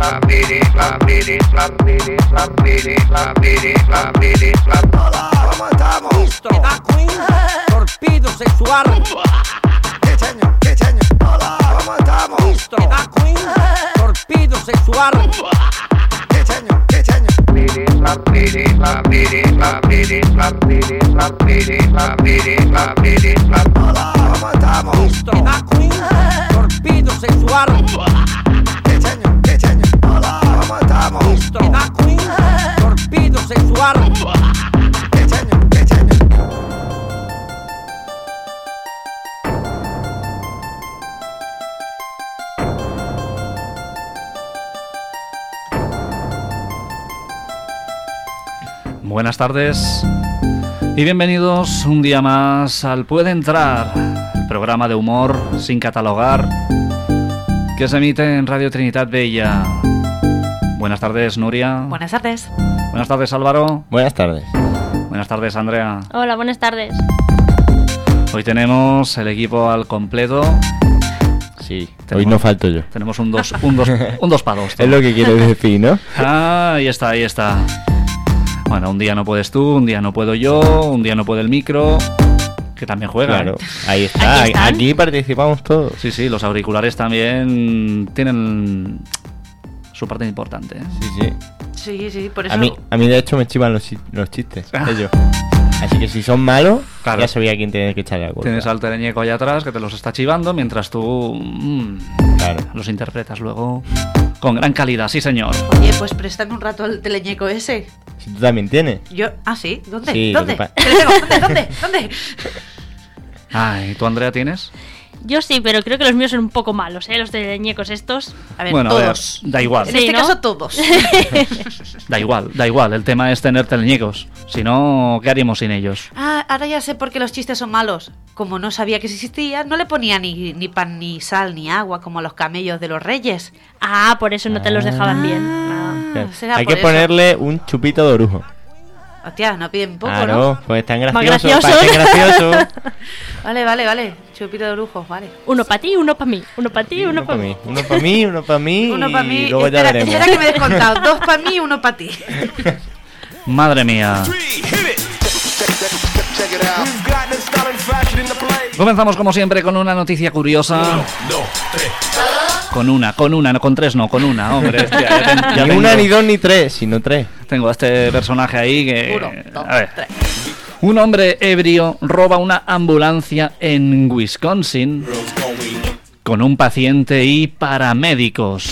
Hola, ¿cómo estamos? Listo. Torpedo sexual. ¿Qué señor? Hola, ¿cómo estamos? Listo. Torpedo sexual. ¿Qué señor? Hola, ¿cómo estamos? Listo. Torpedo sexual. ¿Qué señor? Hola, ¿cómo estamos? Listo. Torpedo sexual. ¿Qué señor? Buenas tardes y bienvenidos un día más al Puede Entrar, el programa de humor sin catalogar que se emite en Radio Trinitat Vella. Buenas tardes, Nuria. Buenas tardes. Buenas tardes, Álvaro. Buenas tardes. Buenas tardes, Andrea. Hola, buenas tardes. Hoy tenemos el equipo al completo. Sí, hoy no falto yo. Tenemos un 2 para 2. Es lo que quieres decir, ¿no? Ah, ahí está. Bueno, un día no puedes tú, un día no puedo yo, un día no puede el micro, que también juega. Claro, ahí está. Aquí participamos todos. Sí, los auriculares también tienen su parte importante. Sí, por eso. A mí de hecho me chivan los chistes, ellos. Así que si son malos, claro, ya sabía a quién tener que echarle la culpa. Tienes al teleñeco allá atrás que te los está chivando mientras tú claro, los interpretas luego con gran calidad, sí señor. Oye, pues préstame un rato al teleñeco ese. Si tú también tienes. Yo, ¿sí? ¿Dónde? Sí, ¿Dónde? ¿Dónde? Ay, ¿tú, Andrea, tienes? Yo sí, pero creo que los míos son un poco malos, los teleñecos estos. A ver, bueno, todos. A ver, da igual. En este caso, todos. Da igual. El tema es tener teleñecos. Si no, ¿qué haríamos sin ellos? Ah, ahora ya sé por qué los chistes son malos. Como no sabía que existían, no le ponía ni pan, ni sal, ni agua, como a los camellos de los reyes. Ah, por eso no te los dejaban bien. Será hay por que eso. ponerle un chupito de orujo. Hostia, no piden poco, claro, ¿no? pues tan Más gracioso. gracioso. Parece gracioso. Vale. Chupito de lujo, vale. Uno para ti, uno para mí. Uno para ti, uno para mí. Uno para mí. Uno para mí. Y luego ya veremos. Espera que me he descontado. 2 para mí y 1 para ti. Madre mía. Comenzamos como siempre con una noticia curiosa. Con una, no con 3, no, con una, hombre. Hostia, Ni una, ni 2, ni 3, sino 3. Tengo a este personaje ahí que... 1, 2, a ver. 3. Un hombre ebrio roba una ambulancia en Wisconsin con un paciente y paramédicos.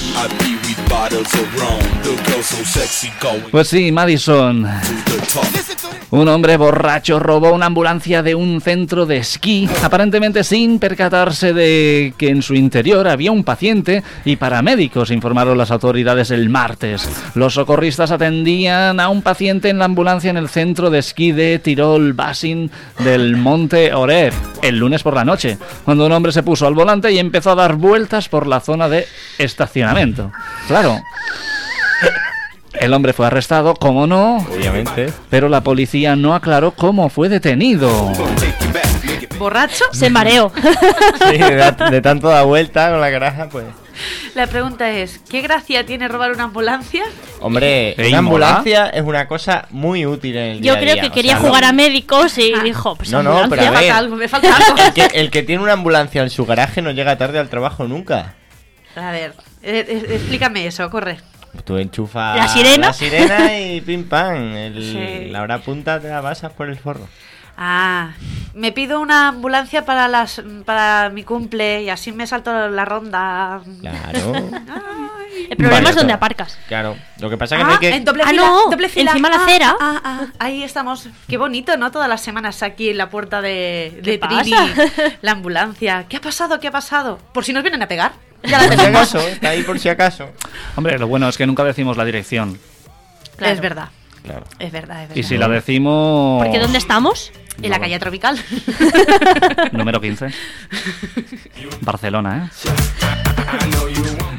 Pues sí, Madison. Un hombre borracho robó una ambulancia de un centro de esquí, aparentemente sin percatarse de que en su interior había un paciente y paramédicos, informaron las autoridades el martes. Los socorristas atendían a un paciente en la ambulancia en el centro de esquí de Tirol Basin del Monte Oreb el lunes por la noche, cuando un hombre se puso al volante y empezó a dar vueltas por la zona de estacionamiento. Claro. El hombre fue arrestado, ¿cómo no? Obviamente. Pero la policía no aclaró cómo fue detenido. ¿Borracho? Se mareó. Sí, de tanto dar vuelta con la caraja, pues. La pregunta es, ¿qué gracia tiene robar una ambulancia? Hombre, una ambulancia es una cosa muy útil en el día Yo creo que quería jugar a médicos y dijo, pues No, ambulancia. pero a ver. Me falta algo. El que tiene una ambulancia en su garaje no llega tarde al trabajo nunca. A ver, explícame eso, corre. Tú enchufas ¿La sirena? La sirena y pim pam. Sí. La hora punta te la pasas por el forro. Ah, me pido una ambulancia para mi cumple y así me salto la ronda. Claro. El problema Vale, es donde todo. aparcas. Claro. Lo que pasa es que no hay que... en doble Ah, fila, no, doble fila. encima de la acera. Ahí estamos. Qué bonito, ¿no? Todas las semanas aquí en la puerta de ¿Qué Trini, pasa? la ambulancia. ¿Qué ha pasado? Por si nos vienen a pegar. Ya la Por si tenemos. acaso, está ahí por si acaso. Hombre, lo bueno es que nunca decimos la dirección. Es verdad. Claro. Es verdad. Y si la decimos... Porque ¿dónde estamos? En la calle Tropical. Número 15. Barcelona, ¿eh?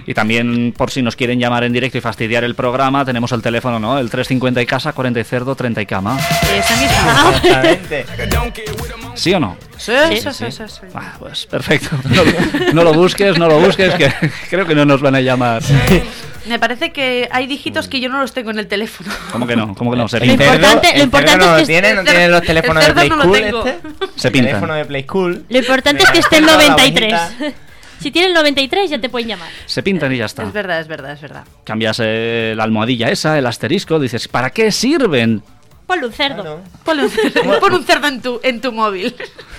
Y también, por si nos quieren llamar en directo y fastidiar el programa, tenemos el teléfono, ¿no? El 350 y casa, 40 y cerdo, 30 y cama. Esa misma. Exactamente. ¿Sí o no? Sí. Ah, pues perfecto. No lo busques, que creo que no nos van a llamar. Me parece que hay dígitos que yo no los tengo en el teléfono. ¿Cómo que no? Se Lo pintan. importante no es que ¿No tienen los teléfonos el de Play cerdo no lo Cool tengo. Se El pintan. teléfono de Play Cool. Lo importante es que esté el La 93. bonita. Si tiene el 93 ya te pueden llamar. Se pintan y ya está. Es verdad. Cambias la almohadilla esa, el asterisco, dices, ¿para qué sirven? Ponle un cerdo. Claro. Pon un cerdo en tu móvil.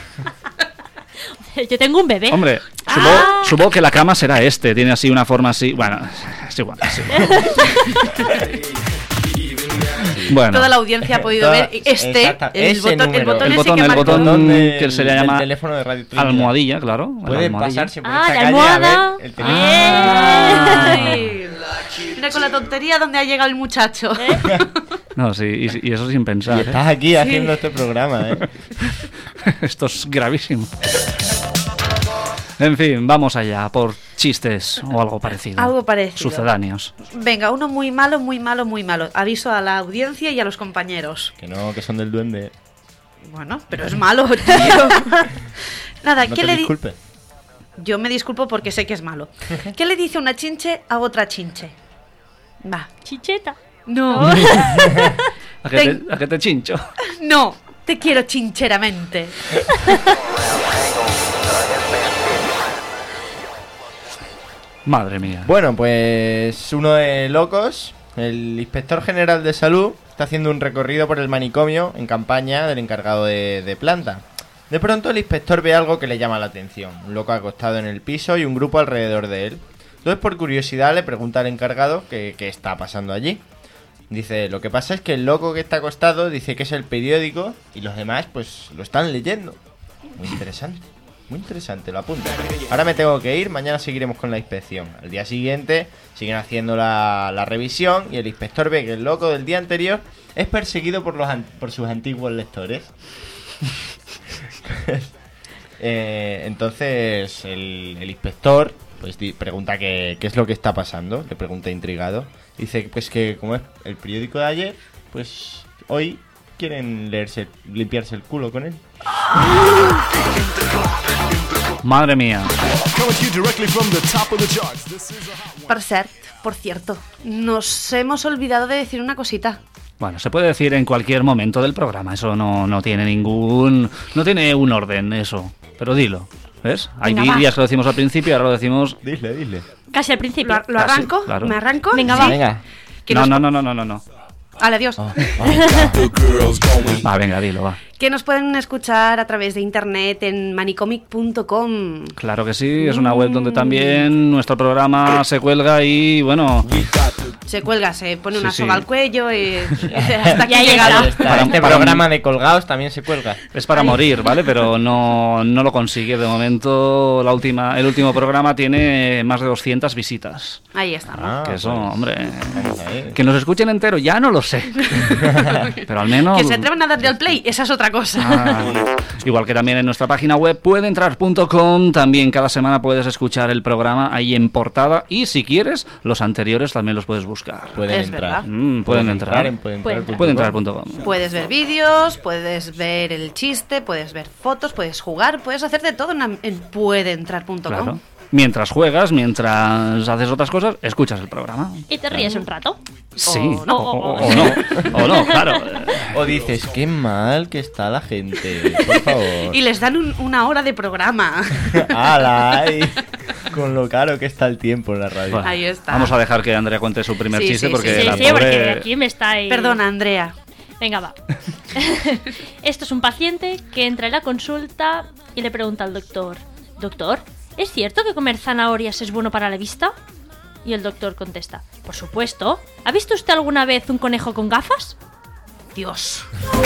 Yo tengo un bebé. Hombre, supongo que la cama será tiene así una forma así. Bueno, es igual. Bueno, Toda la audiencia ha podido ver Exacto, el ese botón número. ese que el marcó. botón del- que se le del llama teléfono de Radio Trinidad. almohadilla, claro. la Puede almohadilla. pasarse por Ah, esta la calle almohada. a ver el teléfono. Ay. Mira con la tontería donde ha llegado el muchacho. No, sí, y eso sin pensar. Y estás aquí haciendo este programa, ¿eh? Esto es gravísimo. En fin, vamos allá por chistes o algo parecido. Algo parecido. Sucedáneos. Venga, uno muy malo. Aviso a la audiencia y a los compañeros. Que no, que son del duende. Bueno, pero es malo, tío. Nada, No ¿qué te le disculpes. Yo me disculpo porque sé que es malo. ¿Qué le dice una chinche a otra chinche? Va. Chicheta. No. ¿A qué te chincho? No, te quiero chincheramente. Madre mía. Bueno, pues uno de locos, el inspector general de salud, está haciendo un recorrido por el manicomio en campaña del encargado de planta. De pronto el inspector ve algo que le llama la atención. Un loco acostado en el piso y un grupo alrededor de él. Entonces, por curiosidad, le pregunta al encargado qué está pasando allí. Dice, lo que pasa es que el loco que está acostado dice que es el periódico y los demás pues lo están leyendo. Muy interesante, lo apunto. Ahora me tengo que ir, mañana seguiremos con la inspección. Al día siguiente siguen haciendo la revisión y el inspector ve que el loco del día anterior es perseguido por sus antiguos lectores. Entonces el inspector pues pregunta qué es lo que está pasando. Le pregunta intrigado. Dice pues que como es el periódico de ayer, pues hoy quieren limpiarse el culo con él. Madre mía. Por cierto, nos hemos olvidado de decir una cosita. Bueno, se puede decir en cualquier momento del programa. Eso no tiene no tiene un orden, eso. Pero dilo, ¿ves? Hay Venga, va. días que lo decimos al principio y ahora lo decimos... Dile. Casi al principio. ¿Lo arranco? claro. ¿Me arranco? Venga, Sí. va. Venga. Que No. nos- Vale, adiós. Va, venga, dilo, va. Que nos pueden escuchar a través de internet en manicomic.com. Claro que sí, es una web donde también nuestro programa se cuelga y, bueno... Se cuelga, se pone Sí, una sí. soga al cuello y hasta aquí Ya llega. llega. Este Para- programa de colgados también se cuelga. Es para morir, ¿vale? Pero no lo consigue. De momento, el último programa tiene más de 200 visitas. Ahí estamos. Ah, Que eso, pues, hombre... vamos a ver. Que nos escuchen entero, ya no lo sé. Pero al menos... Que se atrevan a darle al play, esa es otra cosa. Ah, igual que también en nuestra página web puedeentrar.com, también cada semana puedes escuchar el programa ahí en portada y si quieres, los anteriores también los puedes buscar. Pueden Es entrar. verdad. Pueden entrar. en puedenentrar.com. Puedeentrar.com. Puedes ver vídeos, puedes ver el chiste, puedes ver fotos, puedes jugar, puedes hacer de todo en puedeentrar.com. Claro. Mientras juegas, mientras haces otras cosas, escuchas el programa. Y te ríes un rato. Sí, no. o no, o no, claro. O dices, qué mal que está la gente, por favor. Y les dan una hora de programa. ¡Hala! Ay! Con lo caro que está el tiempo en la radio. Bueno, Ahí está. Vamos a dejar que Andrea cuente su primer Sí, chiste sí, porque Sí, la sí, pobre... porque aquí me está ahí. Perdona, Andrea. Venga, va. Esto es un paciente que entra en la consulta y le pregunta al doctor: Doctor, ¿es cierto que comer zanahorias es bueno para la vista? Y el doctor contesta: Por supuesto. ¿Ha visto usted alguna vez un conejo con gafas? Dios.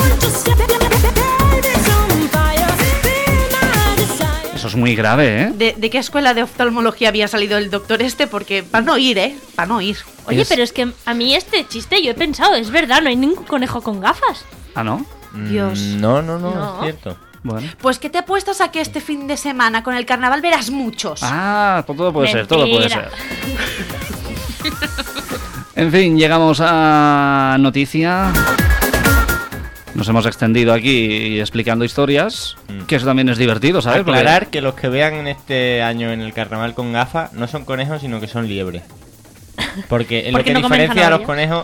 Eso es muy grave, ¿eh? ¿De qué escuela de oftalmología había salido el doctor este? Porque para no ir, ¿eh? Para no ir. Oye, pero es que a mí este chiste yo he pensado, es verdad, no hay ningún conejo con gafas. Ah, ¿no? Dios. No, No. es cierto. Bueno. Pues ¿qué te apuestas a que este fin de semana con el carnaval verás muchos? Ah, todo puede ser, todo puede ser. Mentira. En fin, llegamos a noticia. Nos hemos extendido aquí explicando historias, que eso también es divertido, ¿sabes? Aclarar que los que vean este año en el carnaval con gafas no son conejos, sino que son liebres. Porque en lo Porque que no comen diferencia a los zanahoria. conejos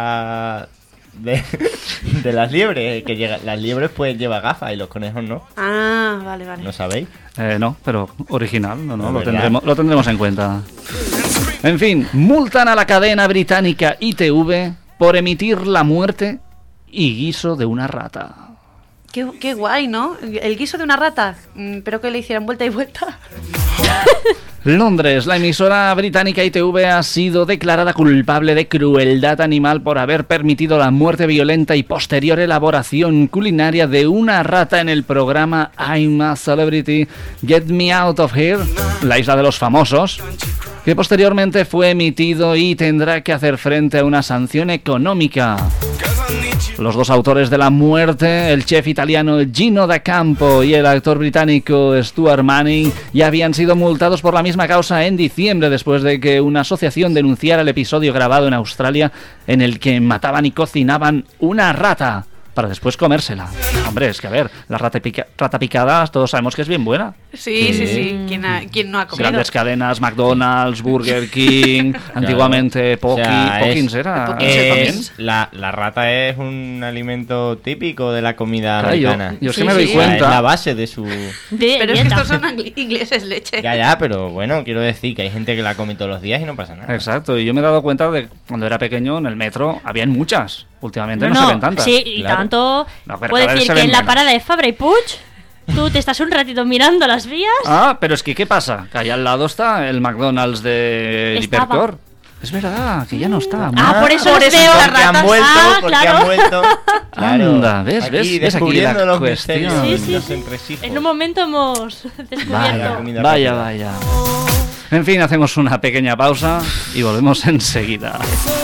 de las liebres, las liebres pues llevan gafas y los conejos no. Ah, vale, vale. ¿No sabéis? No, pero original, no, No, lo ¿verdad? tendremos en cuenta. En fin, multan a la cadena británica ITV por emitir la muerte y guiso de una rata. Qué guay, ¿no? El guiso de una rata. Pero que le hicieran vuelta y vuelta. Londres, la emisora británica ITV ha sido declarada culpable de crueldad animal por haber permitido la muerte violenta y posterior elaboración culinaria de una rata en el programa I'm a Celebrity, Get Me Out of Here, la isla de los famosos, que posteriormente fue emitido y tendrá que hacer frente a una sanción económica. Los dos autores de la muerte, el chef italiano Gino D'Acampo y el actor británico Stuart Manning, ya habían sido multados por la misma causa en diciembre, después de que una asociación denunciara el episodio grabado en Australia en el que mataban y cocinaban una rata para después comérsela. Hombre, es que a ver, la rata picada todos sabemos que es bien buena. Sí. ¿Quién no ha comido? Grandes cadenas, McDonald's, Burger King, antiguamente Pockins era Pockins también. La rata es un alimento típico de la comida Claro, americana. yo es que Sí, me doy sí. Es la cuenta. base de su... Pero es que dieta. estos son ingleses, leche. Ya, pero bueno, quiero decir que hay gente que la come todos los días y no pasa nada. Exacto, y yo me he dado cuenta de que cuando era pequeño en el metro habían muchas. Últimamente no se ven tantas. Sí, y Claro. tanto. No, pero Puedo cada vez decir se que ven en la menos. parada de Fabra y Puig, tú te estás un ratito mirando las vías. Ah, pero es que ¿qué pasa? Que allá al lado está el McDonald's de Estaba. Hipercor. Es verdad, que ya no está. Ah, por eso por los eso veo. las Porque han ratas. vuelto, Ah, porque claro. han vuelto. Claro. Anda, ¿ves? Aquí ¿Ves aquí descubriendo la los cuestión? misterios, Sí, los sí. entresijos. En un momento hemos La descubierto. comida Vaya, rápida. vaya. En fin, hacemos una pequeña pausa y volvemos enseguida.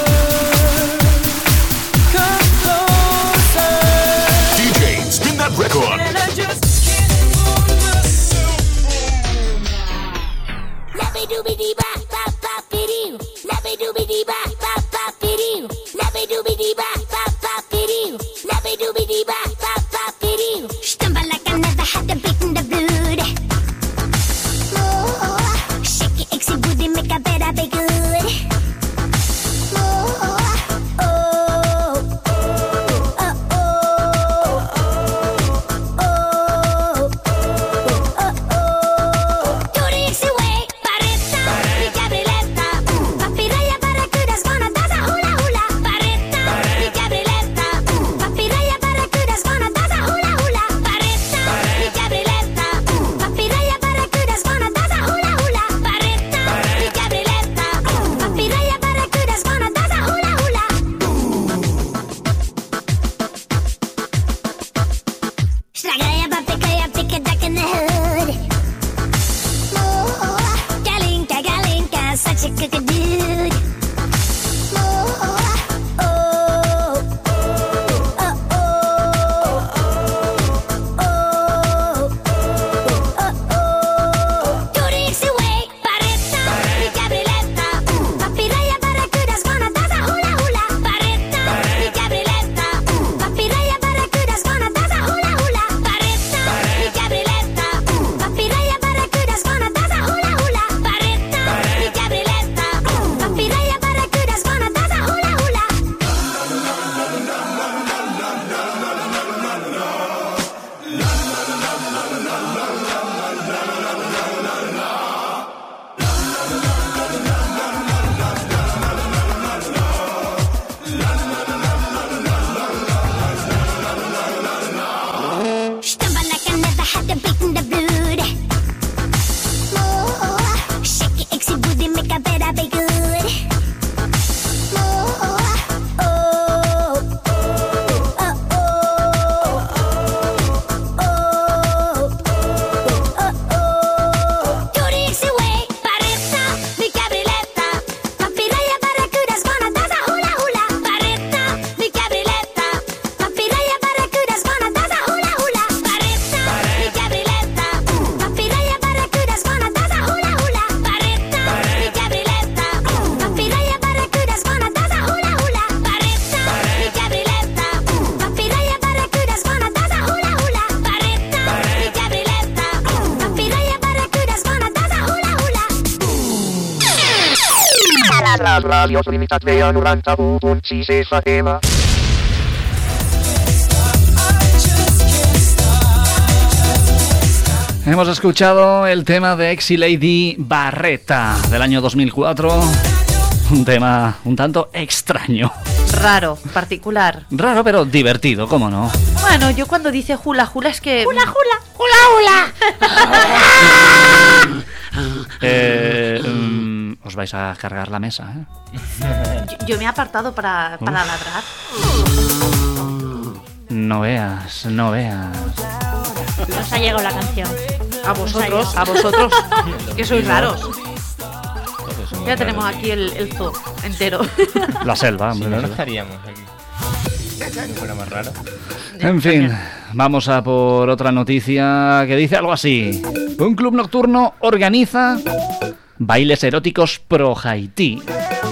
DJ, spin that record. Stumble like I never had a beat in the blood. More, shake your exy booty, make a better be good. More, oh, oh, oh, oh, oh, oh. Do the exy way, pareta. Les ràdios limitats veia 91.6 FM. Hemos escuchado el tema de Exy Lady Barretta del año 2004. Un tema un tanto extraño. Raro, particular. Raro, pero divertido, ¿cómo no? Bueno, yo cuando dice hula hula es que... ¡Hula, hula! Os vais a cargar la mesa, ¿eh? Yo me he apartado para ladrar. No veas. Nos ha llegado la canción. A vosotros, que sois raros. Ya tenemos aquí el zoo entero. La selva, Si hombre. no, la no selva. estaríamos aquí. Si fuera más raro. En fin, vamos a por otra noticia que dice algo así. Un club nocturno organiza bailes eróticos pro Haití.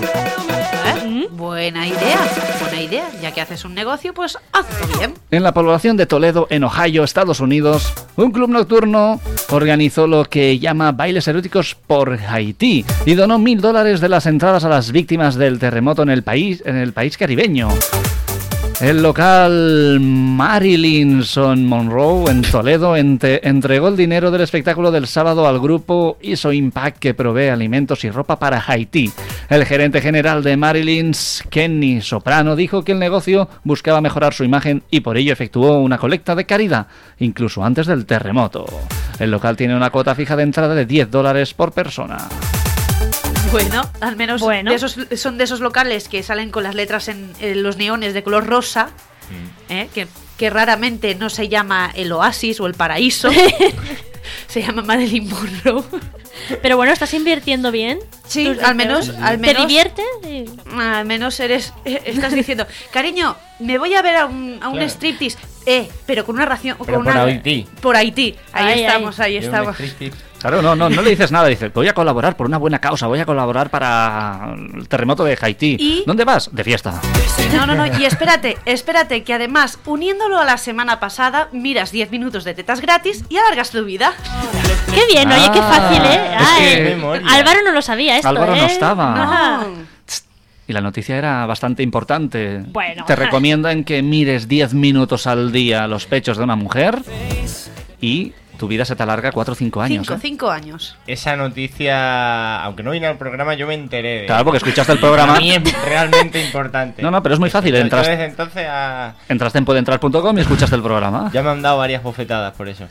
Buena idea. Ya que haces un negocio, pues hazlo bien. En la población de Toledo, en Ohio, Estados Unidos, un club nocturno organizó lo que llama bailes eróticos por Haití y donó $1,000 de las entradas a las víctimas del terremoto en el país caribeño. El local Marilynson Monroe en Toledo entregó el dinero del espectáculo del sábado al grupo ISO Impact, que provee alimentos y ropa para Haití. El gerente general de Marilyn's, Kenny Soprano, dijo que el negocio buscaba mejorar su imagen y por ello efectuó una colecta de caridad, incluso antes del terremoto. El local tiene una cuota fija de entrada de $10 por persona. Bueno, al menos son de esos locales que salen con las letras en los neones de color rosa, que raramente no se llama el Oasis o el Paraíso, se llama Marilyn Monroe. Pero bueno, ¿estás invirtiendo bien? Sí, al menos ¿Te diviertes? Al menos estás diciendo, cariño, me voy a ver a un striptease, pero con una ración, Pero por Haití. Por Haití. Ahí estamos. Claro, no le dices nada, dices, voy a colaborar por una buena causa, voy a colaborar para el terremoto de Haití. ¿Y? ¿Dónde vas? De fiesta. No, y espérate, que además, uniéndolo a la semana pasada, miras 10 minutos de tetas gratis y alargas tu vida. ¡Qué bien! Oye, qué fácil, ¿eh? Es que- memoria. Álvaro no lo sabía esto, Álvaro no ¿eh? estaba. Ajá. Y la noticia era bastante importante. Bueno. Te recomiendan que mires 10 minutos al día los pechos de una mujer y tu vida se te alarga 4 o 5 años. 5 años. Esa noticia, aunque no vine al programa, yo me enteré de. Claro, porque escuchaste el programa. Para mí es realmente importante. No, pero es muy fácil. Entonces, desde entonces Entraste en puedeentrar.com y escuchaste el programa. ya me han dado varias bofetadas por eso.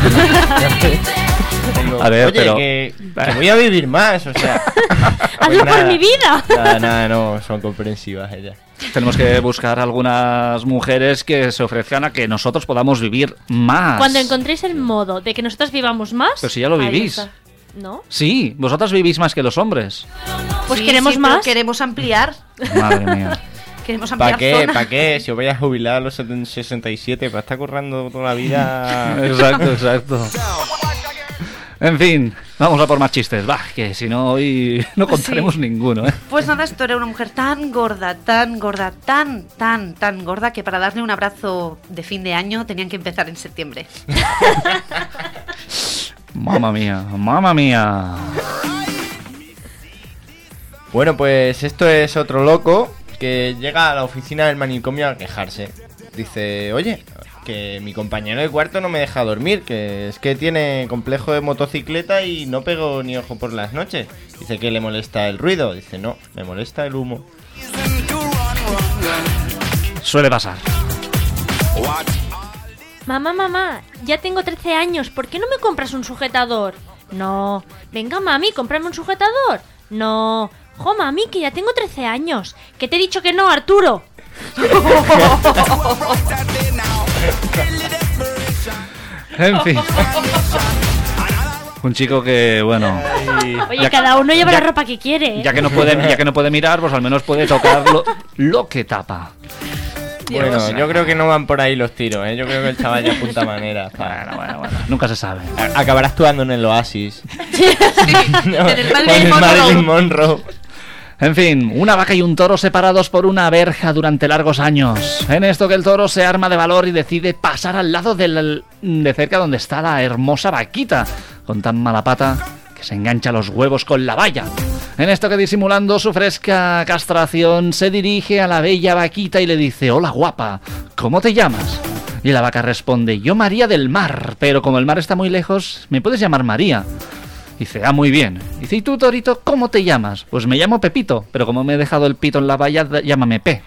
Digo, A ver, oye, pero- que voy a vivir más, o sea. ¡Hazlo por mi vida! Nada, no, son comprensivas ellas. Tenemos que buscar algunas mujeres que se ofrezcan a que nosotros podamos vivir más. Cuando encontréis el modo de que nosotros vivamos más... Pero si ya lo ahí vivís. está. ¿No? Sí, vosotras vivís más que los hombres. Pues Sí, queremos sí, pero más. Queremos ampliar. Madre mía. Queremos ampliar ¿Para qué? zona. ¿Para qué? Si os vais a jubilar a los 67, para estar currando toda la vida. Exacto. En fin, vamos a por más chistes. Va, que si no hoy no contaremos ninguno, ¿eh? Pues nada, esto era una mujer tan gorda, tan gorda, tan gorda, que para darle un abrazo de fin de año tenían que empezar en septiembre. Mamma mía. Bueno, pues esto es otro loco que llega a la oficina del manicomio a quejarse. Dice, oye, que mi compañero de cuarto no me deja dormir, que es que tiene complejo de motocicleta y no pego ni ojo por las noches. Dice que le molesta el ruido. Dice, no, me molesta el humo. Suele pasar. Mamá, ya tengo 13 años, ¿por qué no me compras un sujetador? No. Venga, mami, cómprame un sujetador. No. Jo, mami, que ya tengo 13 años. Que te he dicho que no, Arturo. En fin. Un chico que, bueno, Oye, Ya- cada uno lleva ya- la ropa que quiere, ¿eh? ya que no puede mirar, pues al menos puede tocar lo que tapa. Bueno, yo creo que no van por ahí los tiros, ¿eh? Yo creo que el chaval ya apunta maneras. Bueno, nunca se sabe. Acabará actuando en el Oasis. En el Con Marilyn el Monroe. Marilyn Monroe. En fin, una vaca y un toro separados por una verja durante largos años. En esto que el toro se arma de valor y decide pasar al lado de cerca donde está la hermosa vaquita, con tan mala pata que se engancha los huevos con la valla. En esto que disimulando su fresca castración se dirige a la bella vaquita y le dice: hola guapa, ¿cómo te llamas? Y la vaca responde: yo María del Mar, pero como el mar está muy lejos, me puedes llamar María. Dice: ah, muy bien. Dice: ¿y tú, Torito, cómo te llamas? Pues me llamo Pepito, pero como me he dejado el pito en la valla, llámame P.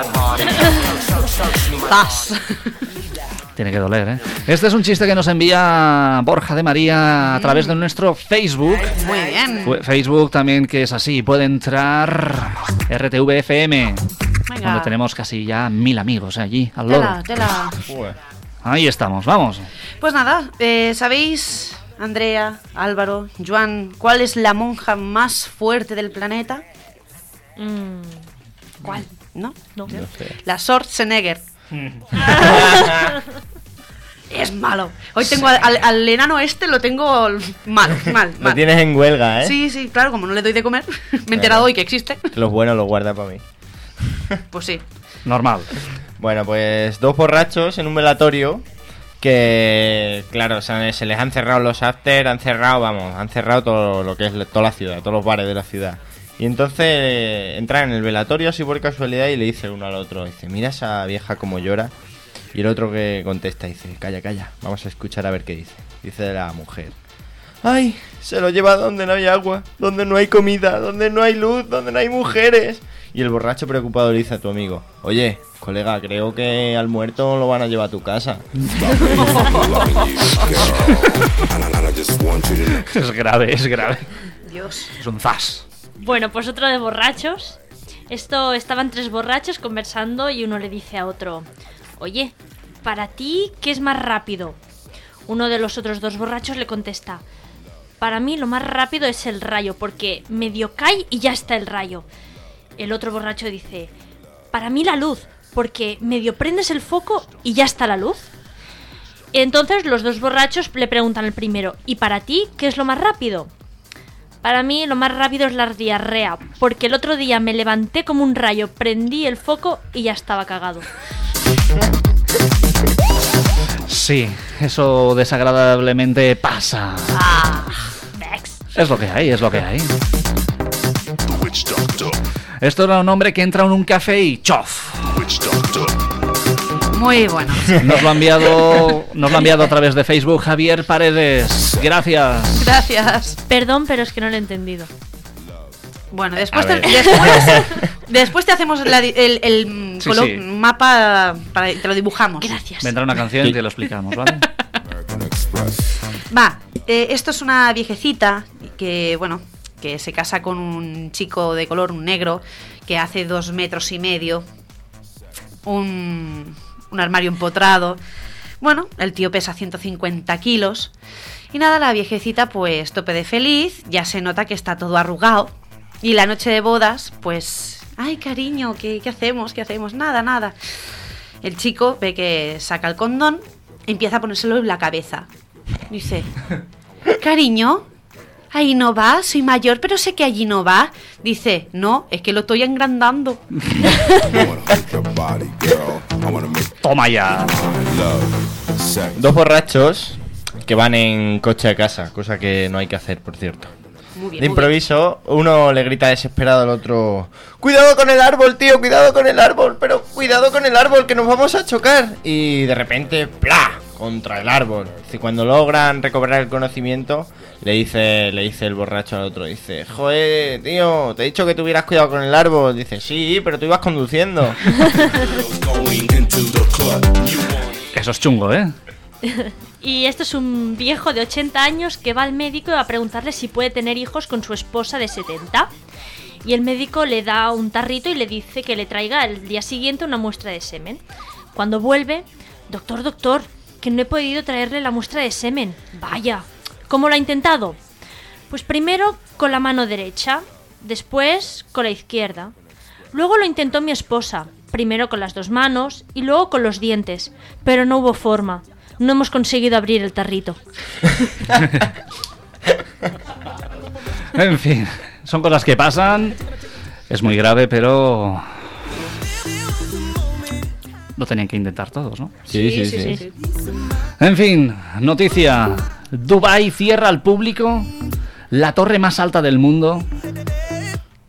Tiene que doler, ¿eh? Este es un chiste que nos envía Borja de María a través de nuestro Facebook. Muy bien. Facebook también, que es así, puede entrar RTVFM, donde tenemos casi ya 1000 amigos allí al loro. Tela. Ahí estamos, vamos. Pues nada, ¿sabéis, Andrea, Álvaro, Joan, cuál es la monja más fuerte del planeta? ¿Cuál? ¿No? No sé. La Schwarzenegger. Es malo. Hoy tengo al enano este, lo tengo mal. Lo tienes en huelga, ¿eh? Sí, claro, como no le doy de comer. Me he enterado hoy que existe. Los buenos los guarda para mí. Pues sí. Normal. Bueno, pues 2 borrachos en un velatorio que, claro, se les han cerrado los after, han cerrado todo lo que es toda la ciudad, todos los bares de la ciudad. Y entonces entran en el velatorio así por casualidad y le dice uno al otro, dice: mira esa vieja como llora. Y el otro que contesta dice: calla, vamos a escuchar a ver qué dice. Dice la mujer: ay, se lo lleva donde no hay agua, donde no hay comida, donde no hay luz, donde no hay mujeres. Y el borracho preocupado le dice a tu amigo: oye, colega, creo que al muerto lo van a llevar a tu casa. Es grave. Dios. Es un zas. Bueno, pues otro de borrachos. Estaban 3 borrachos conversando y uno le dice a otro: oye, ¿para ti qué es más rápido? Uno de los otros 2 borrachos le contesta: para mí lo más rápido es el rayo, porque medio cae y ya está el rayo. El otro borracho dice: para mí la luz, porque medio prendes el foco y ya está la luz. Entonces los 2 borrachos le preguntan al primero: ¿y para ti qué es lo más rápido? Para mí lo más rápido es la diarrea, porque el otro día me levanté como un rayo, prendí el foco y ya estaba cagado. Sí, eso desagradablemente pasa. Es lo que hay. Esto era un hombre que entra en un café y ¡chof! Muy bueno. Nos lo ha enviado a través de Facebook Javier Paredes. Gracias. Perdón, pero es que no lo he entendido. Bueno, después te hacemos el mapa para te lo dibujamos. Gracias. Vendrá una canción y te lo explicamos, ¿vale? Esto es una viejecita que se casa con un chico de color, un negro, que hace 2 metros y medio, un armario empotrado. Bueno, el tío pesa 150 kilos. Y nada, la viejecita pues tope de feliz, ya se nota que está todo arrugado. Y la noche de bodas, pues, ay cariño, ¿qué hacemos? Nada. El chico ve que saca el condón, empieza a ponérselo en la cabeza. Dice: cariño, ahí no va, soy mayor, pero sé que allí no va. Dice: no, es que lo estoy engrandando. Toma ya. 2 borrachos que van en coche a casa, cosa que no hay que hacer, por cierto. Muy bien, de improviso, uno le grita desesperado al otro: cuidado con el árbol, tío, cuidado con el árbol, pero cuidado con el árbol, que nos vamos a chocar. Y de repente, ¡plá!, contra el árbol. Y cuando logran recobrar el conocimiento, le dice el borracho al otro, dice: joder, tío, te he dicho que tuvieras cuidado con el árbol. Dice: sí, pero tú ibas conduciendo. Eso es chungo, ¿eh? Y esto es un viejo de 80 años que va al médico a preguntarle si puede tener hijos con su esposa de 70. Y el médico le da un tarrito y le dice que le traiga el día siguiente una muestra de semen. Cuando vuelve: doctor, que no he podido traerle la muestra de semen. Vaya, ¿cómo lo ha intentado? Pues primero con la mano derecha, después con la izquierda. Luego lo intentó mi esposa, primero con las 2 manos y luego con los dientes, pero no hubo forma. No hemos conseguido abrir el tarrito. En fin, son cosas que pasan. Es muy grave, pero lo tenían que intentar todos, ¿no? Sí. En fin, noticia: Dubái cierra al público la torre más alta del mundo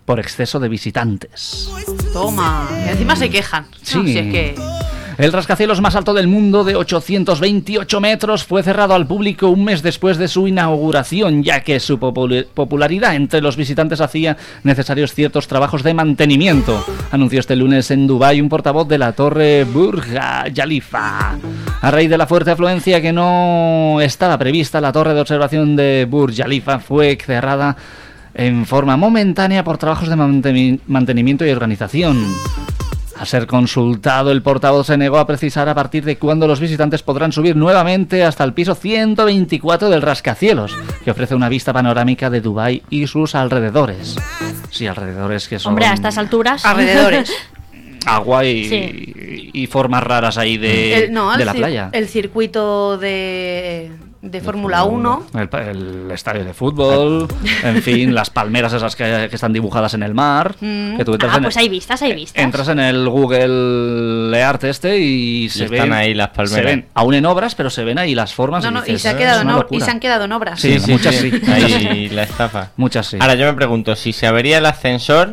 por exceso de visitantes. Toma. Y encima se quejan. Sí. No, si es que... El rascacielos más alto del mundo, de 828 metros, fue cerrado al público un mes después de su inauguración, ya que su popularidad entre los visitantes hacía necesarios ciertos trabajos de mantenimiento, anunció este lunes en Dubái un portavoz de la torre Burj Khalifa. A raíz de la fuerte afluencia que no estaba prevista, la torre de observación de Burj Khalifa fue cerrada en forma momentánea por trabajos de mantenimiento y organización. A ser consultado, el portavoz se negó a precisar a partir de cuándo los visitantes podrán subir nuevamente hasta el piso 124 del rascacielos, que ofrece una vista panorámica de Dubái y sus alrededores. Sí, alrededores que son... Hombre, a estas alturas... Alrededores. Agua Sí. y formas raras ahí de la playa. El circuito de Fórmula 1. El estadio de fútbol, en fin, las palmeras esas que están dibujadas en el mar. Que tú entras pues hay vistas. Entras en el Google Earth y se ven ahí las palmeras. Se ven aún en obras, pero se ven ahí las formas. Y se han quedado en obras. Sí, muchas sí. Ahí la estafa. Muchas sí. Ahora yo me pregunto, si se avería el ascensor,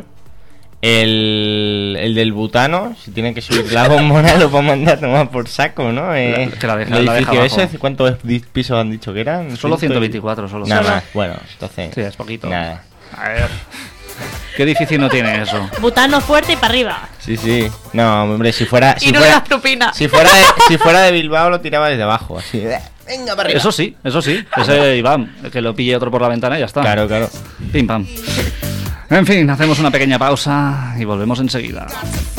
el del butano, si tiene que subir la bombona, lo puedo mandar a tomar por saco, ¿no? Que la deja el edificio abajo. ese, ¿cuántos pisos han dicho que eran? Solo 124, solo. Nada más. Bueno, entonces... Sí, es poquito. Nada. A ver... ¿Qué edificio no tiene eso? Butano fuerte y para arriba. Sí. No, hombre, si fuera... Y no le das propina. Si fuera de Bilbao lo tiraba desde abajo, así. Venga, para arriba. Eso sí. Ese Iván, que lo pille otro por la ventana y ya está. Claro. Pim pam. En fin, hacemos una pequeña pausa y volvemos enseguida.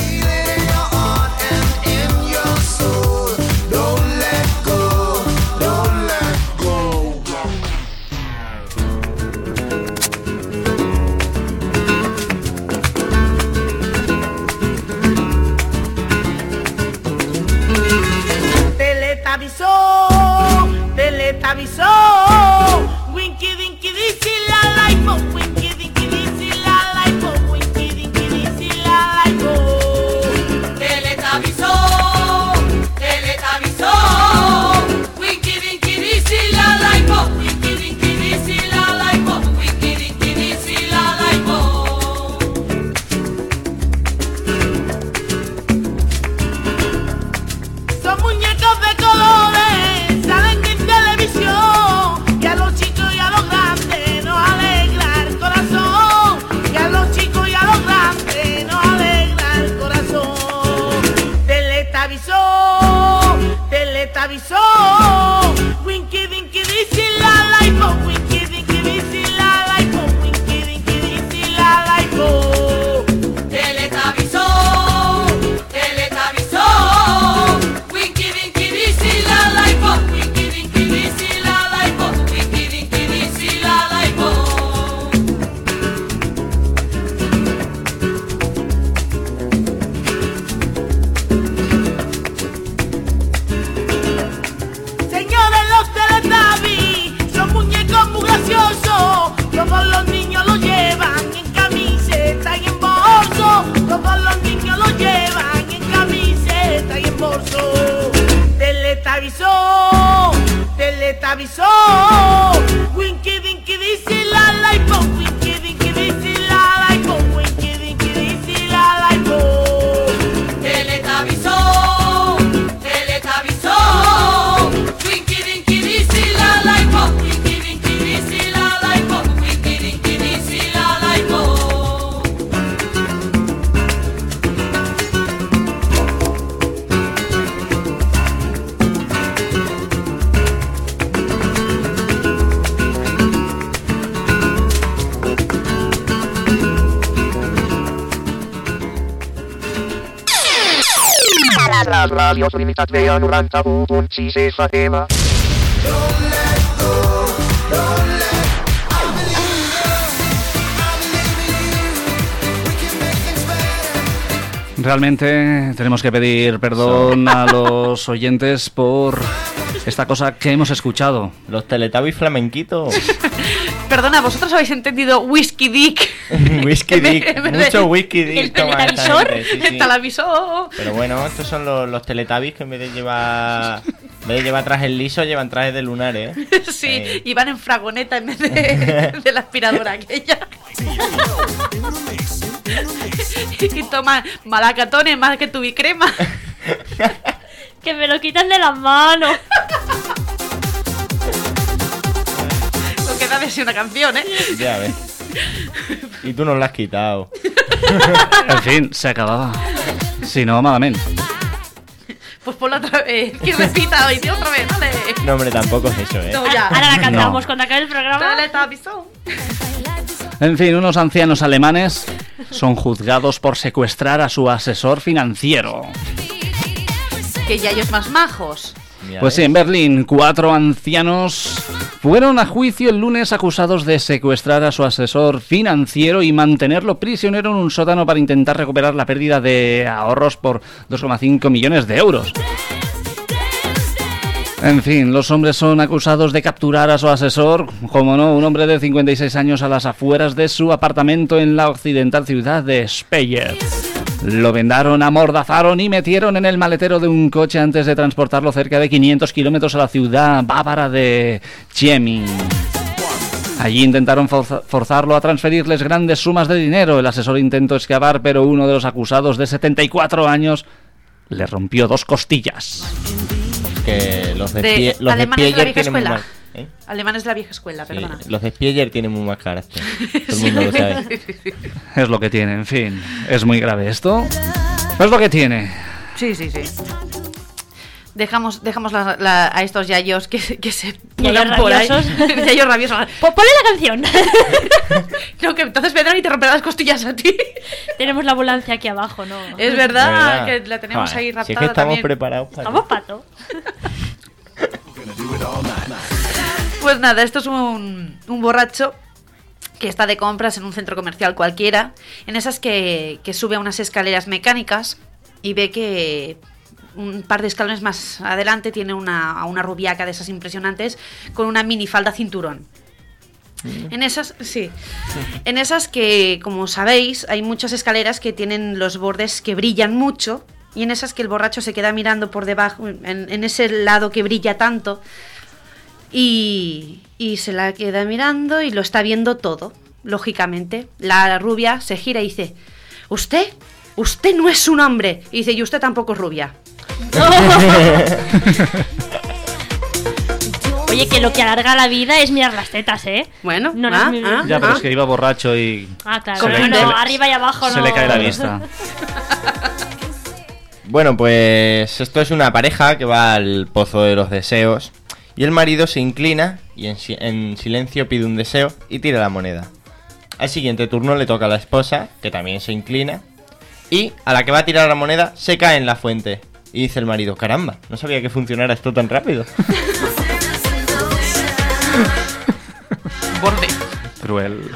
Teletubbies, Winky Dinky Dizzy la Laipo, Winky Dinky Dizzy la Laipo, Winky Dinky Dizzy la Laipo. Teletubbies, Winky Dinky Dizzy la Laipo, Winky Dinky Dizzy la Laipo, Winky Dinky Dizzy la Laipo. Son muñecos de colores, salen en televisión, y a los chicos y a los grandes nos alegra el corazón, y a los chicos y a los grandes nos alegra el corazón. Teletubbies, Winky Dinky Dizzy la Laipo, Winky Dinky Dizzy la Laipo, Winky Dinky Dizzy la Laipo. Teletubbies, Winky Dinky Dizzy la Laipo, Winky Dinky Dizzy la Laipo, Winky Dinky Dizzy la Laipo. Señores, los Teletubbies son muñecos muy graciosos. Todos los niños los llevan en camiseta y en bolso. Todos los niños los llevan en camiseta y en bolso. Teletubbies, Winky Dinky Dizzy la Laipo, Winky Dinky Dizzy la Laipo, Winky Dinky Dizzy la Laipo. Teletubbies, Winky Dinky Dizzy la Laipo, Winky Dinky Dizzy la Laipo, Winky Dinky Dizzy la Laipo. Les ràdios limitats de 91.6 FM. Realmente tenemos que pedir perdón a los oyentes por esta cosa que hemos escuchado. Los Teletubbies flamenquitos. Perdona, ¿vosotros habéis entendido Whisky Dick? Whisky Dick, mucho Whisky Dick. ¿El televisor? El televisor. Pero bueno, estos son los Teletubbies que en vez de llevar trajes lisos, llevan trajes de lunar, ¿eh? Sí, y van en fragoneta en vez de la aspiradora aquella. Y toma malacatones más que tu crema. Que me lo quitan de las manos. Lo que da de ser una canción, ¿eh? Ya ves. Y tú nos la has quitado. En fin, se acababa. Si no, malamente. Pues ponla otra vez. Que repita hoy, tío, otra vez, dale. No, hombre, tampoco es eso, ¿eh? No, ya. Ahora la cantamos No. cuando acabe el programa. Dale, Tabison. En fin, unos ancianos alemanes son juzgados por secuestrar a su asesor financiero. Que ya ellos más majos. Mira, Pues sí, en Berlín, 4 ancianos fueron a juicio el lunes acusados de secuestrar a su asesor financiero y mantenerlo prisionero en un sótano para intentar recuperar la pérdida de ahorros por 2,5 millones de euros. En fin, los hombres son acusados de capturar a su asesor, como no, un hombre de 56 años a las afueras de su apartamento en la occidental ciudad de Speyer. Lo vendaron, amordazaron y metieron en el maletero de un coche antes de transportarlo cerca de 500 kilómetros a la ciudad bávara de Chemnitz. Allí intentaron forzarlo a transferirles grandes sumas de dinero. El asesor intentó escapar, pero uno de los acusados, de 74 años, le rompió 2 costillas. Que los de De los de alemanes de la Spieger vieja tienen muy escuela. mal... ¿eh? Alemanes de la vieja escuela, Sí, perdona. los de Spieger tienen muy mal carácter. Todo el mundo lo sabe. Es lo que tiene, en fin. Es muy grave esto. Es lo que tiene. Sí, sí, sí. Dejamos a estos yayos que se Yayos vuelan por ahí. rabiosos. Yayos rabiosos. Ponle la canción. No, que entonces vendrán y te romperán las costillas a ti. Tenemos la ambulancia aquí abajo, ¿no? Es verdad, ¿Verdad? que la tenemos Joder, ahí raptada si es que estamos también. preparados para... Estamos pato. Pues nada, esto es un borracho que está de compras en un centro comercial cualquiera, en esas que sube a unas escaleras mecánicas y ve que un par de escalones más adelante tiene a una rubiaca de esas impresionantes con una minifalda cinturón. En esas, sí. En esas que, como sabéis, hay muchas escaleras que tienen los bordes que brillan mucho, y en esas que el borracho se queda mirando por debajo, en ese lado que brilla tanto, y se la queda mirando y lo está viendo todo, lógicamente. La rubia se gira y dice: ¿Usted no es un hombre. Y dice: y usted tampoco es rubia. Oye, que lo que alarga la vida es mirar las tetas, ¿eh? Bueno, No, no es mi- Ya, pero es que iba borracho y Ah, claro. Se le- No, se le- arriba y abajo no. se le cae la vista. Bueno, pues esto es una pareja que va al pozo de los deseos y el marido se inclina y en silencio pide un deseo y tira la moneda. Al siguiente turno le toca a la esposa, que también se inclina, y a la que va a tirar la moneda se cae en la fuente. Y dice el marido: caramba, no sabía que funcionara esto tan rápido. Borde. Cruel.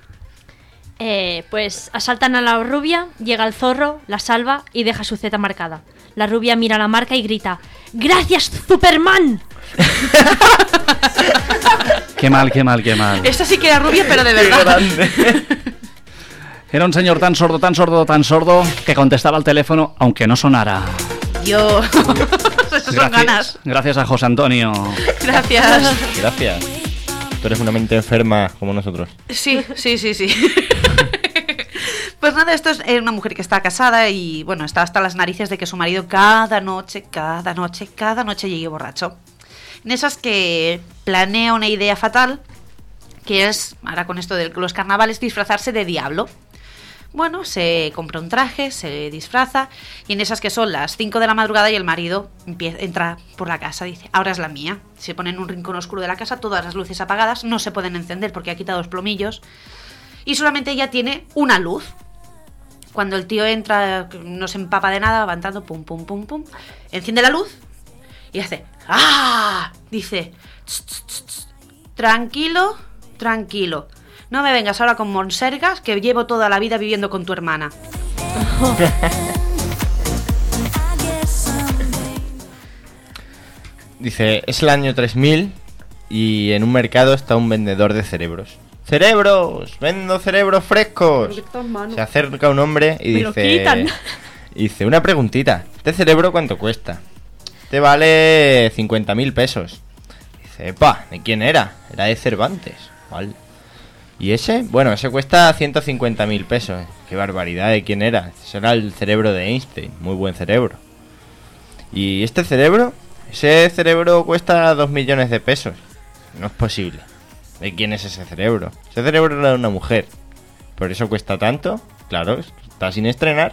Pues asaltan a la rubia, llega el zorro, la salva y deja su Z marcada. La rubia mira la marca y grita: ¡Gracias, Superman! Qué mal, qué mal, qué mal. Esta sí que era rubia, pero de verdad. Era un señor tan sordo, tan sordo, tan sordo que contestaba al teléfono aunque no sonara. Yo. Esas son ganas. Gracias a José Antonio. Gracias. Gracias. Tú eres una mente enferma como nosotros. Sí. Pues nada, esto es una mujer que está casada y, bueno, está hasta las narices de que su marido cada noche llegue borracho. En esas que planea una idea fatal, que es, ahora con esto de los carnavales, disfrazarse de diablo. Bueno, se compra un traje, se disfraza, y en esas que son las 5 de la madrugada y el marido entra por la casa, dice: ahora es la mía. Se pone en un rincón oscuro de la casa, todas las luces apagadas, no se pueden encender porque ha quitado los plomillos, y solamente ella tiene una luz. Cuando el tío entra, no se empapa de nada, va entrando, pum, pum, pum, pum, enciende la luz y hace: ¡ah! Dice: "Tss, tss, tss, tss. Tranquilo, tranquilo. No me vengas ahora con monsergas, que llevo toda la vida viviendo con tu hermana". Dice: es el año 3000 y en un mercado está un vendedor de cerebros. ¡Cerebros! ¡Vendo cerebros frescos! Se acerca un hombre y Me lo dice... quitan. Dice: una preguntita. ¿Este cerebro cuánto cuesta? Te vale 50.000 pesos. Dice: ¡epa! ¿De quién era? Era de Cervantes. Vale. ¿Y ese? Bueno, ese cuesta 150.000 pesos. Qué barbaridad, ¿de quién era? Ese era el cerebro de Einstein, muy buen cerebro. ¿Y este cerebro? Ese cerebro cuesta 2 millones de pesos. No es posible. ¿De quién es ese cerebro? Ese cerebro era de una mujer. ¿Por eso cuesta tanto? Claro, está sin estrenar.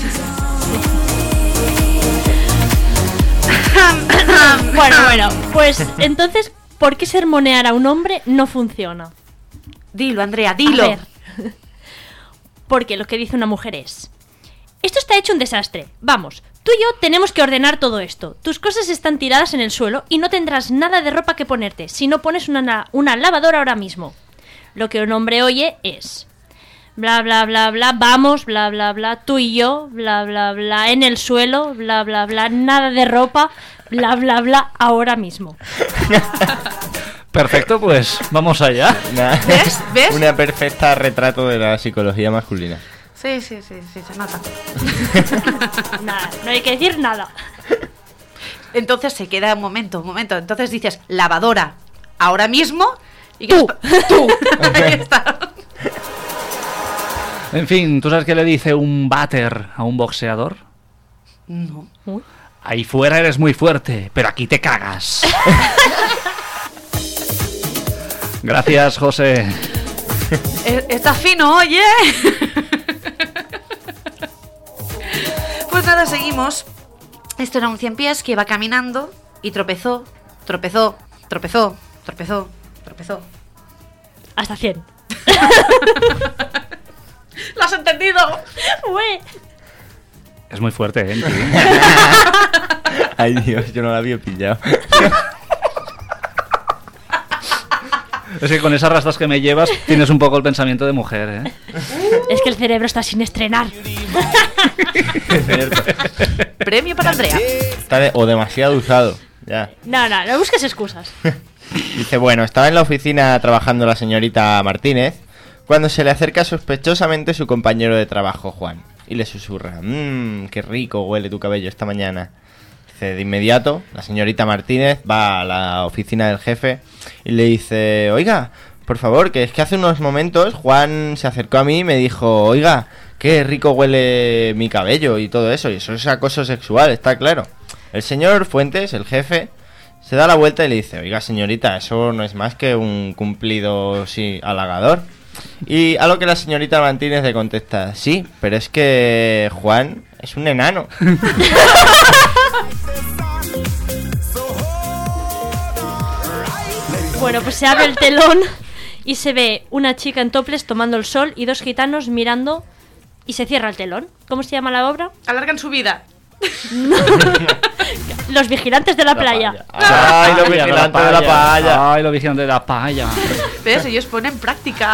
Bueno, pues entonces, ¿por qué sermonear a un hombre no funciona? Dilo, Andrea, dilo. A ver. Porque lo que dice una mujer es: esto está hecho un desastre. Vamos, tú y yo tenemos que ordenar todo esto. Tus cosas están tiradas en el suelo y no tendrás nada de ropa que ponerte si no pones una lavadora ahora mismo. Lo que un hombre oye es: bla, bla, bla, bla, vamos, bla, bla, bla, tú y yo, bla, bla, bla, en el suelo, bla, bla, bla, nada de ropa, bla, bla, bla, ahora mismo. Perfecto, pues vamos allá. ¿Ves? ¿Ves? Una perfecta retrato de la psicología masculina. Sí, se nota. Nada, no hay que decir nada. Entonces se queda un momento. Entonces dices, lavadora, ahora mismo. Y Tú. Tú. Ahí está. En fin, ¿tú sabes qué le dice un váter a un boxeador? No. Ahí fuera eres muy fuerte, pero aquí te cagas. Gracias, José. Está fino, oye. Pues nada, seguimos. Esto era un 100 pies que iba caminando y tropezó. Hasta 100. ¿Lo has entendido? Ué. Es muy fuerte, ¿eh? Ay, Dios, yo no la había pillado. Es que con esas rastas que me llevas tienes un poco el pensamiento de mujer, ¿eh? Es que el cerebro está sin estrenar. Premio para Andrea. O demasiado usado. Ya. No busques excusas. Dice, bueno, estaba en la oficina trabajando la señorita Martínez cuando se le acerca sospechosamente su compañero de trabajo, Juan, y le susurra: qué rico huele tu cabello esta mañana. Dice, de inmediato, la señorita Martínez va a la oficina del jefe y le dice: oiga, por favor, que es que hace unos momentos Juan se acercó a mí y me dijo: oiga, qué rico huele mi cabello y todo eso, y eso es acoso sexual, está claro. El señor Fuentes, el jefe, se da la vuelta y le dice: oiga, señorita, eso no es más que un cumplido, sí, halagador. Y a lo que la señorita Martínez le contesta: sí, pero es que Juan es un enano. Bueno, pues se abre el telón y se ve una chica en toples tomando el sol y dos gitanos mirando y se cierra el telón. ¿Cómo se llama la obra? Alargan su vida. Los vigilantes de la playa. Ay, los vigilantes de la playa. Ay, los vigilantes de la playa. ¿Ves? Ellos ponen práctica.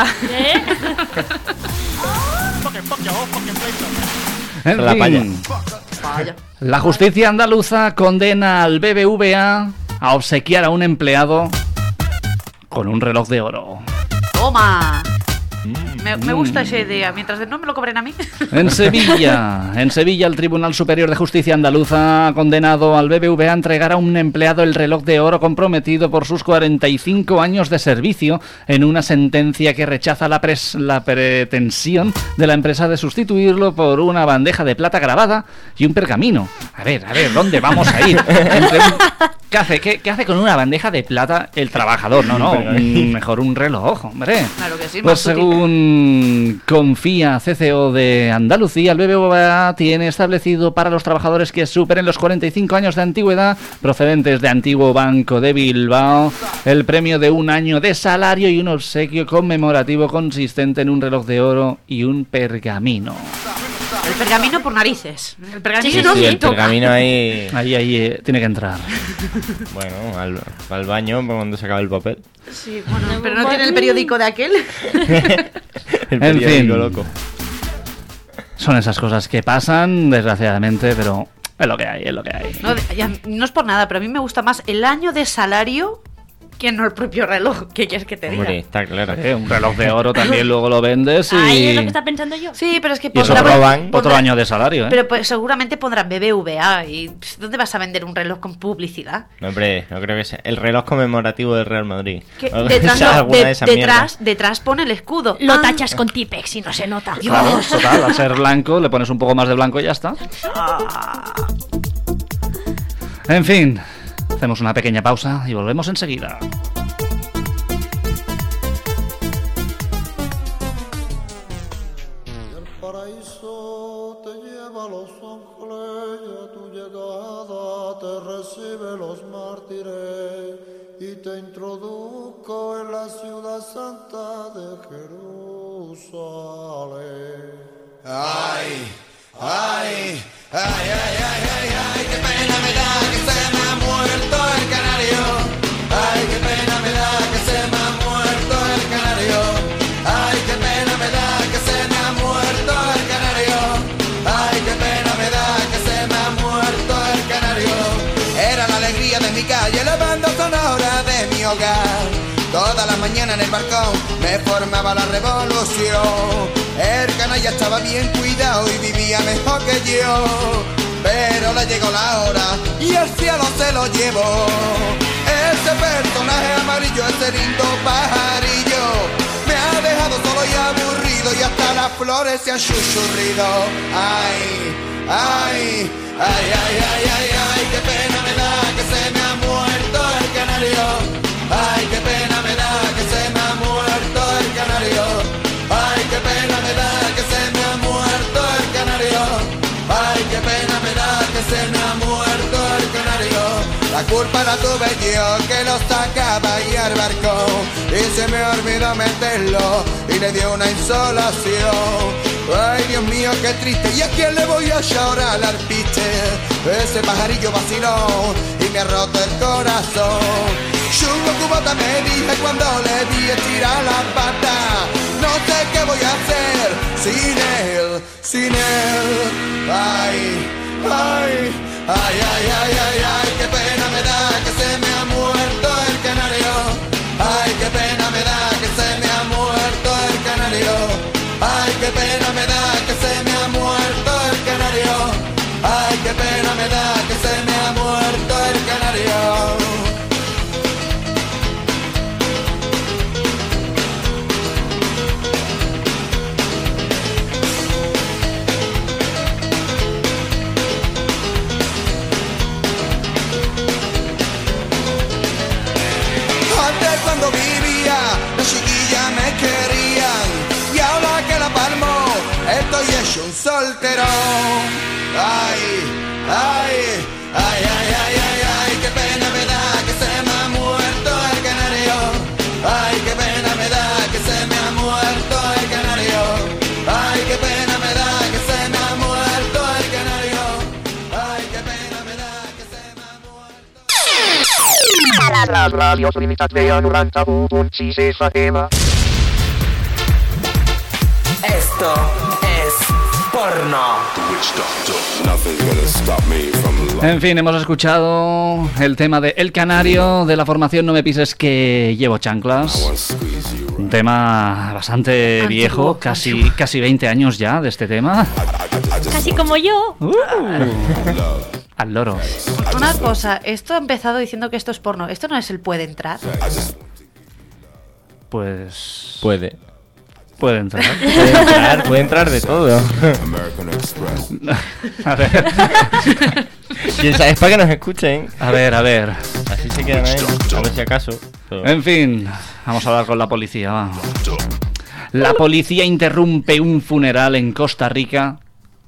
En La fin, la justicia andaluza condena al BBVA a obsequiar a un empleado con un reloj de oro. Toma. Me gusta esa idea, mientras no me lo cobren a mí. En Sevilla, el Tribunal Superior de Justicia andaluza ha condenado al BBVA a entregar a un empleado el reloj de oro comprometido por sus 45 años de servicio en una sentencia que rechaza la pretensión de la empresa de sustituirlo por una bandeja de plata grabada y un pergamino. A ver, ¿dónde vamos a ir? ¿Qué hace con una bandeja de plata el trabajador? No, mejor un reloj, hombre. Claro que sí, Pues según confía CCO de Andalucía, el BBVA tiene establecido para los trabajadores que superen los 45 años de antigüedad procedentes de Antiguo Banco de Bilbao el premio de 1 año de salario y un obsequio conmemorativo consistente en un reloj de oro y un pergamino. El pergamino por narices. El pergamino Sí, no Sí, me el toca. pergamino ahí. Ahí tiene que entrar. Bueno, al baño cuando se acaba el papel. Sí, bueno, pero no tiene el periódico de aquel. El En periódico fin. loco. Son esas cosas que pasan, desgraciadamente, pero es lo que hay, es lo que hay. No es por nada, pero a mí me gusta más el año de salario que no el propio reloj. ¿Qué quieres que te diga? Hombre, está claro. Un reloj de oro también luego lo vendes y... Ahí es lo que está pensando yo. Sí, pero es que y eso pondrán otro año de salario, ¿eh? Pero pues, seguramente pondrán BBVA. ¿Y dónde vas a vender un reloj con publicidad? No, hombre, no creo que sea. El reloj conmemorativo del Real Madrid. Que O detrás, sea, no, alguna de esas mierdas. detrás pone el escudo. Lo tachas con Tipex y no se nota. Claro, total, al ser blanco le pones un poco más de blanco y ya está. En fin, hacemos una pequeña pausa y volvemos enseguida. El paraíso te lleva a Los Ángeles y a tu llegada te recibe los mártires y te introduzco en la ciudad santa de Jerusalén. Ay, ay, ay, ay, ay, ay, ay, qué pena me da que se me ha muerto el canario. Ay, qué pena me da que se me ha muerto el canario. Ay, qué pena me da que se me ha muerto el canario. Ay, qué pena me da que se me ha muerto el canario. Era la alegría de mi calle, la banda sonora de mi hogar. Todas las mañanas en el balcón me formaba la revolución. El canalla estaba bien cuidado y vivía mejor que yo. Pero le llegó la hora y el cielo se lo llevó. Ese personaje amarillo, ese lindo pajarillo, me ha dejado solo y aburrido y hasta las flores se han chuchurrido. Ay, ay, ay, ay, ay, ay, ay, qué pena me da que se me ha muerto el canario. Ay, qué pena me da que se me ha muerto el canario. Ay, qué pena me da que se me ha muerto el canario. Ay, qué pena me da que se me ha muerto el canario. La culpa la tuve yo que lo sacaba y al barco y se me olvidó meterlo y le dio una insolación. Ay, Dios mío, qué triste. ¿Y a quién le voy a llorar al piste? Ese pajarillo vaciló y me ha roto el corazón. Chungo cubata me dije cuando le vi estirar la pata. No sé qué voy a hacer sin él, sin él. Ay, ay, ay, ay, ay, ay, ay, qué pena me da que se me ha muerto el canario. Ay, qué pena me da que se me ha muerto el canario. Ay, qué pena me da que se me ha muerto el canario. Ay, qué pena me da que se me ha muerto el canario. Cuando vivía, las chiquillas me querían y ahora que la palmo, estoy hecho un solterón. Ay, ay, ay, ay, ay, ay, ay, qué pena me da que se me ha muerto el canario. Ay, qué pena me da que se me ha muerto el canario. Ay, qué pena me da que se me ha muerto el canario. Ay, qué pena me da que se me ha muerto. Les ràdios limitat veia 91.6 FM. Esto es porno. En fin, hemos escuchado el tema de El Canario de la formación No Me Pises que llevo chanclas. Un tema bastante viejo, casi 20 años ya de este tema. Casi como yo. Al loro. Una cosa, esto ha empezado diciendo que esto es porno. ¿Esto no es el puede entrar? Pues... Puede entrar. Puede entrar de todo. A ver. Es para que nos escuchen. A ver. Así se quedan ahí, a ver si acaso. Pero... En fin, vamos a hablar con la policía. Va. La policía interrumpe un funeral en Costa Rica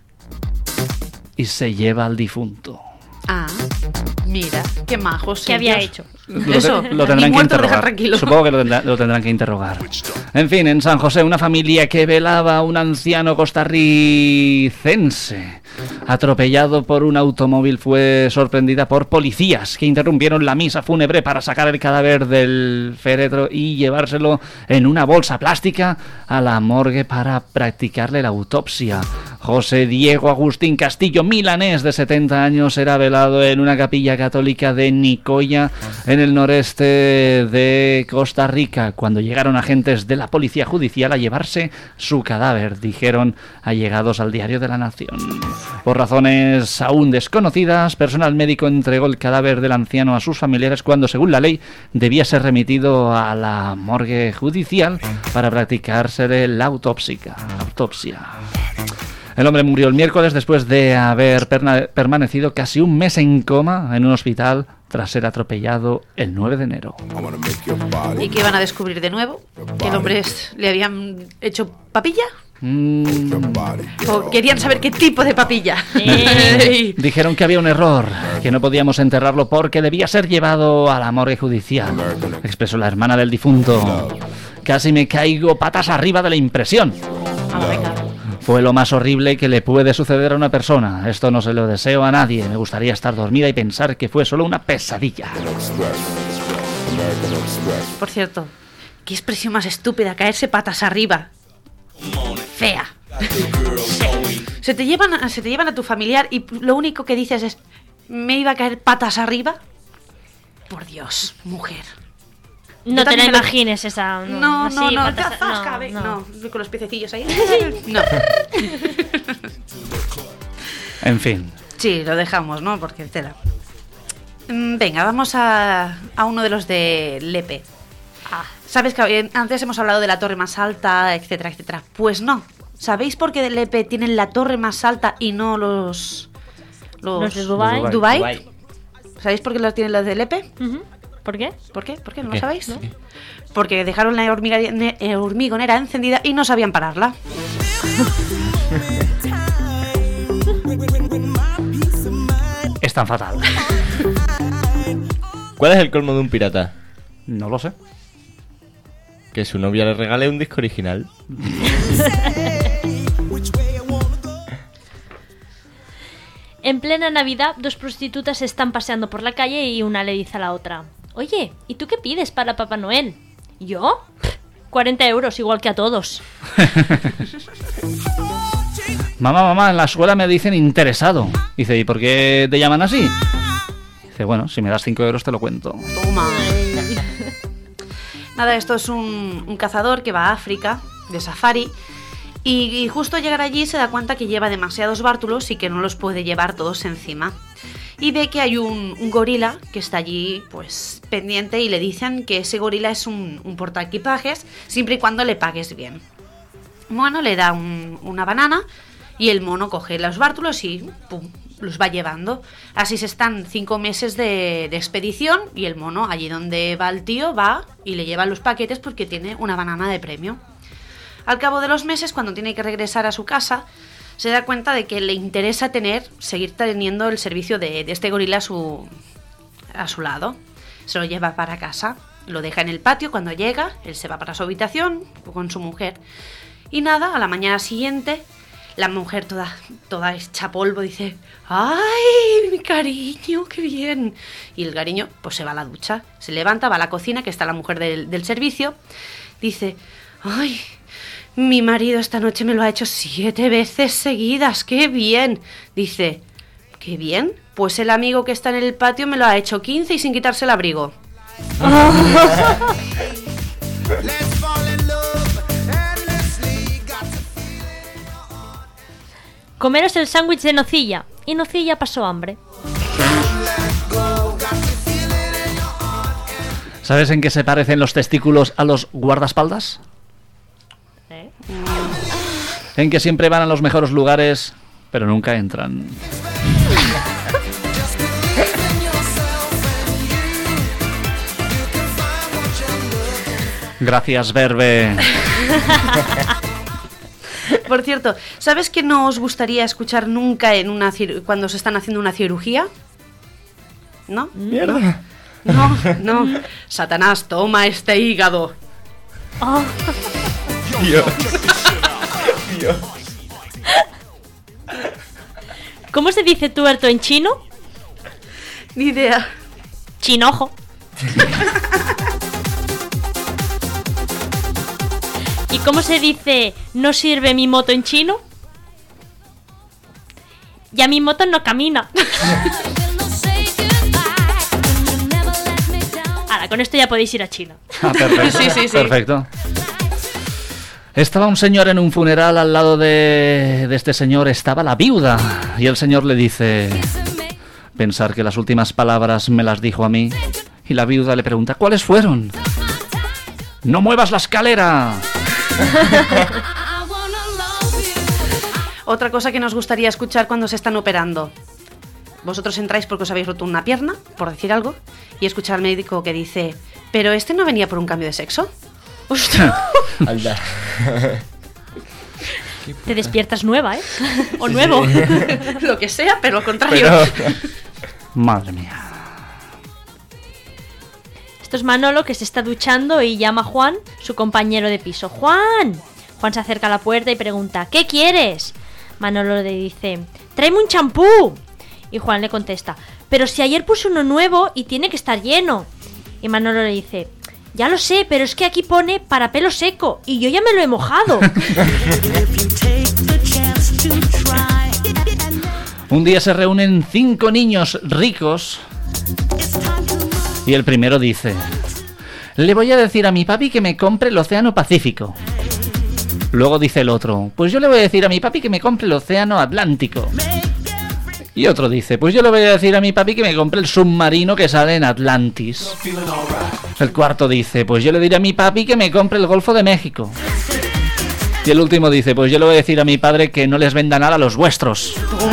y se lleva al difunto. Ah, mira, qué majos. ¿Qué había hecho? Lo tendrán que interrogar. Supongo que lo tendrán que interrogar. En fin, en San José, una familia que velaba a un anciano costarricense atropellado por un automóvil fue sorprendida por policías que interrumpieron la misa fúnebre para sacar el cadáver del féretro y llevárselo en una bolsa plástica a la morgue para practicarle la autopsia. José Diego Agustín Castillo, milanés de 70 años, era velado en una capilla católica de Nicoya, en el noreste de Costa Rica, cuando llegaron agentes de la policía judicial a llevarse su cadáver, dijeron allegados al Diario de la Nación. Por razones aún desconocidas, personal médico entregó el cadáver del anciano a sus familiares cuando, según la ley, debía ser remitido a la morgue judicial para practicársele la autopsia. El hombre murió el miércoles después de haber permanecido casi un mes en coma en un hospital tras ser atropellado el 9 de enero. ¿Y qué iban a descubrir de nuevo? ¿Que el hombre le habían hecho papilla? ¿O querían saber qué tipo de papilla? Dijeron que había un error, que no podíamos enterrarlo porque debía ser llevado a la morgue judicial, expresó la hermana del difunto. Casi me caigo patas arriba de la impresión. Fue lo más horrible que le puede suceder a una persona. Esto no se lo deseo a nadie. Me gustaría estar dormida y pensar que fue solo una pesadilla. Por cierto, qué expresión más estúpida, caerse patas arriba. Fea. Se te llevan a tu familiar y lo único que dices es: ¿me iba a caer patas arriba? Por Dios, mujer. No te la imagines esa. No, con los piececillos ahí. No. En fin. Sí, lo dejamos, ¿no? Porque tela. Venga, vamos a uno de los de Lepe. ¿Sabes que antes hemos hablado de la torre más alta, etcétera, etcétera? Pues no. ¿Sabéis por qué de Lepe tienen la torre más alta y no los de Dubái? ¿Dubái? ¿Sabéis por qué los tienen los de Lepe? ¿Por qué? ¿Por qué? ¿No lo sabéis? ¿No? Porque dejaron la hormigonera encendida y no sabían pararla. Es tan fatal. ¿Cuál es el colmo de un pirata? No lo sé. Que su novia le regale un disco original. En plena Navidad, dos prostitutas se están paseando por la calle y una le dice a la otra: oye, ¿y tú qué pides para Papá Noel? ¿Yo? 40 euros, igual que a todos. Mamá, en la escuela me dicen interesado. Dice, ¿y por qué te llaman así? Dice, bueno, si me das 5 euros te lo cuento. Toma. Nada, esto es un cazador que va a África de safari y justo al llegar allí se da cuenta que lleva demasiados bártulos y que no los puede llevar todos encima. Y ve que hay un gorila que está allí pues pendiente y le dicen que ese gorila es un portaequipajes siempre y cuando le pagues bien. Bueno, le da una banana y el mono coge los bártulos y pum, los va llevando. Así se están 5 meses de expedición y el mono, allí donde va el tío, va y le lleva los paquetes porque tiene una banana de premio. Al cabo de los meses, cuando tiene que regresar a su casa, se da cuenta de que le interesa seguir teniendo el servicio de este gorila a su lado. Se lo lleva para casa, lo deja en el patio. Cuando llega, él se va para su habitación con su mujer. Y nada, a la mañana siguiente, la mujer toda hecha polvo dice: ¡ay, mi cariño, qué bien! Y el cariño pues se va a la ducha, se levanta, va a la cocina, que está la mujer del servicio, dice: ¡ay! Mi marido esta noche me lo ha hecho 7 veces seguidas, ¡qué bien! Dice: ¿qué bien? Pues el amigo que está en el patio me lo ha hecho 15 y sin quitarse el abrigo. Comeros el sándwich de Nocilla y Nocilla pasó hambre. ¿Sabes en qué se parecen los testículos a los guardaespaldas? En que siempre van a los mejores lugares, pero nunca entran. Gracias, Verbe. Por cierto, ¿sabes que no os gustaría escuchar nunca cuando se están haciendo una cirugía? ¿No? ¡Mierda! No. Satanás, toma este hígado. Oh. Dios. ¿Cómo se dice tuerto en chino? Ni idea. Chinojo. ¿Y cómo se dice no sirve mi moto en chino? ya mi moto no camina. Ahora, con esto ya podéis ir a China. Perfecto. Sí. Perfecto. Estaba un señor en un funeral, al lado de este señor estaba la viuda. Y el señor le dice: pensar que las últimas palabras me las dijo a mí. Y la viuda le pregunta: ¿cuáles fueron? ¡No muevas la escalera! Otra cosa que nos gustaría escuchar cuando se están operando. Vosotros entráis porque os habéis roto una pierna, por decir algo, y escuchar al médico que dice: ¿pero este no venía por un cambio de sexo? Te despiertas nueva, ¿eh? O nuevo. Lo que sea, pero lo contrario. Madre mía. Esto es Manolo, que se está duchando y llama a Juan, su compañero de piso. ¡Juan! Juan se acerca a la puerta y pregunta: ¿qué quieres? Manolo le dice: tráeme un champú. Y Juan le contesta: pero si ayer puse uno nuevo y tiene que estar lleno. Y Manolo le dice: ya lo sé, pero es que aquí pone para pelo seco y yo ya me lo he mojado. Un día se reúnen 5 niños ricos y el primero dice: le voy a decir a mi papi que me compre el Océano Pacífico. Luego dice el otro: pues yo le voy a decir a mi papi que me compre el Océano Atlántico. Y otro dice: pues yo le voy a decir a mi papi que me compre el submarino que sale en Atlantis. El cuarto dice: pues yo le diré a mi papi que me compre el Golfo de México. Y el último dice: pues yo le voy a decir a mi padre que no les venda nada a los vuestros.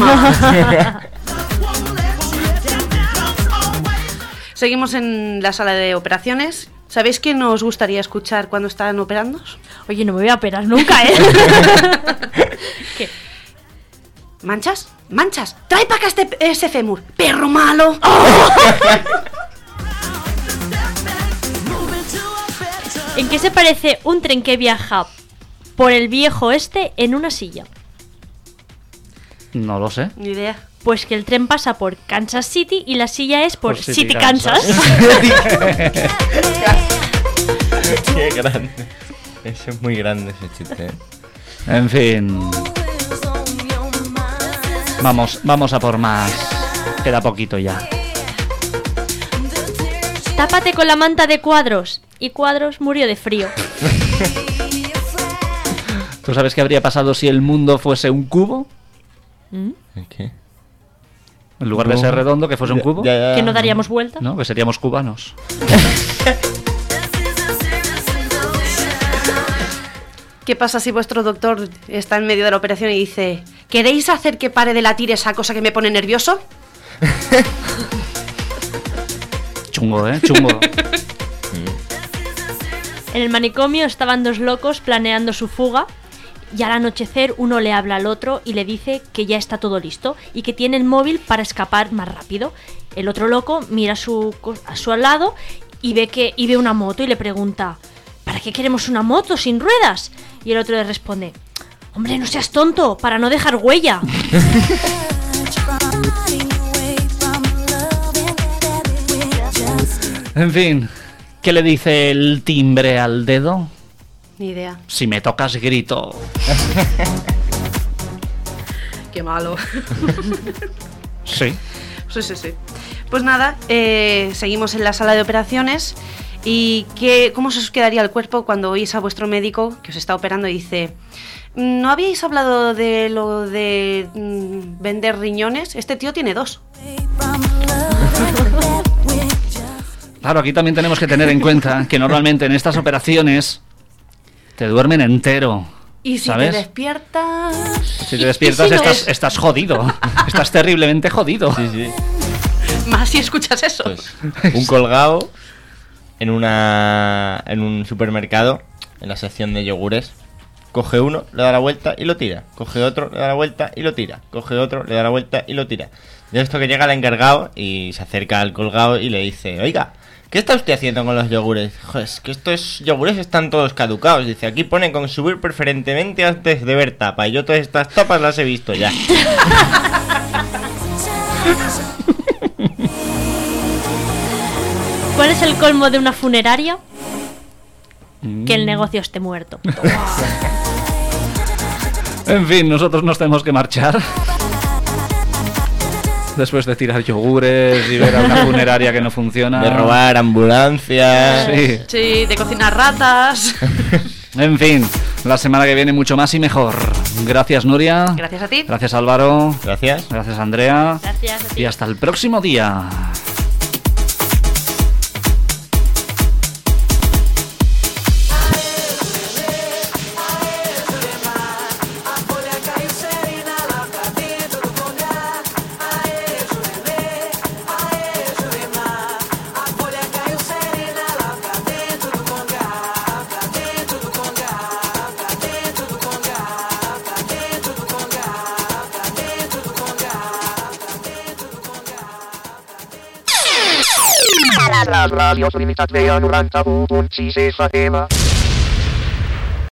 Seguimos en la sala de operaciones. ¿Sabéis qué nos gustaría escuchar cuando están operando? Oye, no me voy a operar nunca, ¿eh? ¿Qué? ¿Manchas? ¡Manchas! ¡Trae para acá ese fémur! ¡Perro malo! ¡Oh! ¿En qué se parece un tren que viaja por el viejo oeste en una silla? No lo sé. Ni idea. Pues que el tren pasa por Kansas City y la silla es por City, Kansas. Qué grande. Eso es muy grande, ese chiste. En fin. Vamos a por más. Queda poquito ya. Tápate con la manta de Cuadros. Y Cuadros murió de frío. ¿Tú sabes qué habría pasado si el mundo fuese un cubo? ¿Qué? En lugar de ser redondo, que fuese un cubo. Que no daríamos vuelta. No, que seríamos cubanos. ¿Qué pasa si vuestro doctor está en medio de la operación y dice: ¿queréis hacer que pare de latir esa cosa que me pone nervioso? Chungo, chungo. En el manicomio estaban 2 locos planeando su fuga. Y al anochecer uno le habla al otro y le dice que ya está todo listo y que tiene el móvil para escapar más rápido. El otro loco mira a su lado y ve una moto y le pregunta: ¿para qué queremos una moto sin ruedas? Y el otro le responde: hombre, no seas tonto, para no dejar huella. En fin, ¿qué le dice el timbre al dedo? Ni idea. Si me tocas, grito. Qué malo. Sí. Sí. Pues nada, seguimos en la sala de operaciones. ¿Y cómo se os quedaría el cuerpo cuando oís a vuestro médico que os está operando y dice: ¿no habíais hablado de lo de vender riñones? Este tío tiene 2. Claro, aquí también tenemos que tener en cuenta que normalmente en estas operaciones te duermen entero. Y si ¿sabes? te despiertas... Si te despiertas estás jodido. Estás terriblemente jodido. Sí. Más si escuchas eso. Pues, un colgado en un supermercado, en la sección de yogures, coge uno, le da la vuelta y lo tira. Coge otro, le da la vuelta y lo tira. Coge otro, le da la vuelta y lo tira. De esto que llega el encargado y se acerca al colgado y le dice: oiga, ¿qué está usted haciendo con los yogures? Joder, es que estos yogures están todos caducados. Dice: aquí pone consumir preferentemente antes de ver tapa. Y yo todas estas tapas las he visto ya. ¿Cuál es el colmo de una funeraria? Que el negocio esté muerto. En fin, nosotros nos tenemos que marchar. Después de tirar yogures y ver a una funeraria que no funciona. De robar ambulancias. Sí. Sí, de cocinar ratas. En fin, la semana que viene mucho más y mejor. Gracias, Nuria. Gracias a ti. Gracias, Álvaro. Gracias. Gracias, Andrea. Gracias a ti. Y hasta el próximo día. Les ràdios Limitat veia 91.6 FM.